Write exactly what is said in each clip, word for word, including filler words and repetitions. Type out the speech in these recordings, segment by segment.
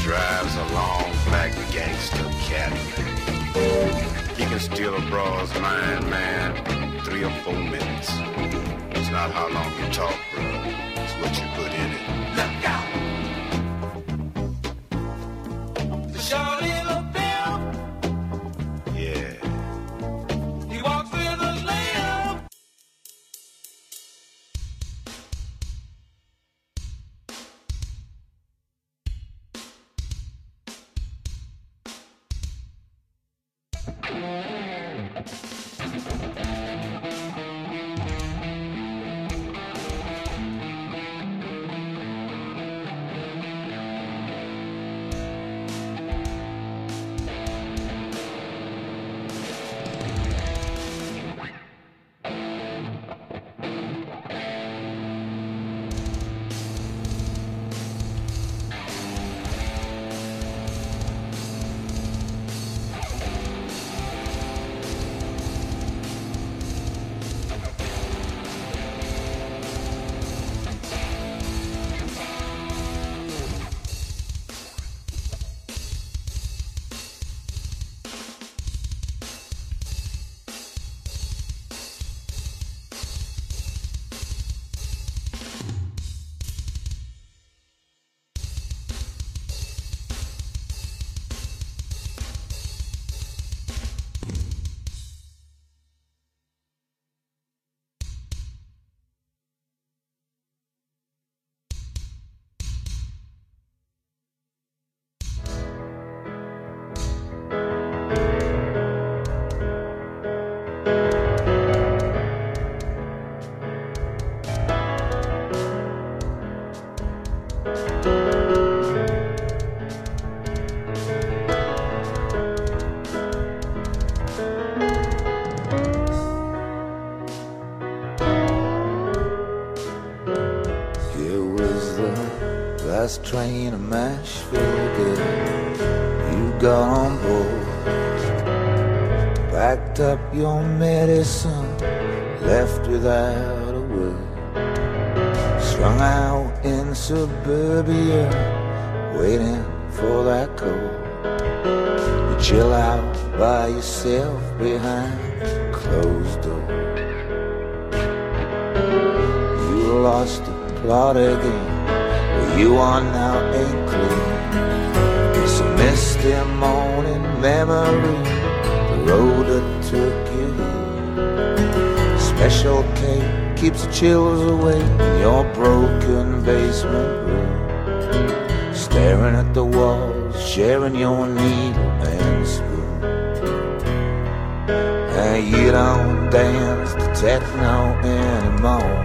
drives a long black gangster Cadillac. He can steal a broad's mind, man, three or four minutes. It's not how long you talk, bro. It's what you put in it. Look out! The short little Bill. Yeah. He walks with a limp. Last train to Nashville, girl, you got on board. Packed up your medicine, left without a word. Strung out in suburbia, waiting for that call. You chill out by yourself behind closed doors. You lost the plot again. You are now ain't clear. It's a misty morning memory, the road that took you here. Special K keeps the chills away in your broken basement room. Staring at the walls, sharing your needle and spoon. And you don't dance to techno anymore.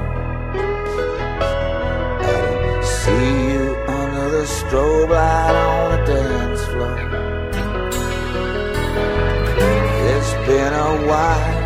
See you under the strobe light on the dance floor. It's been a while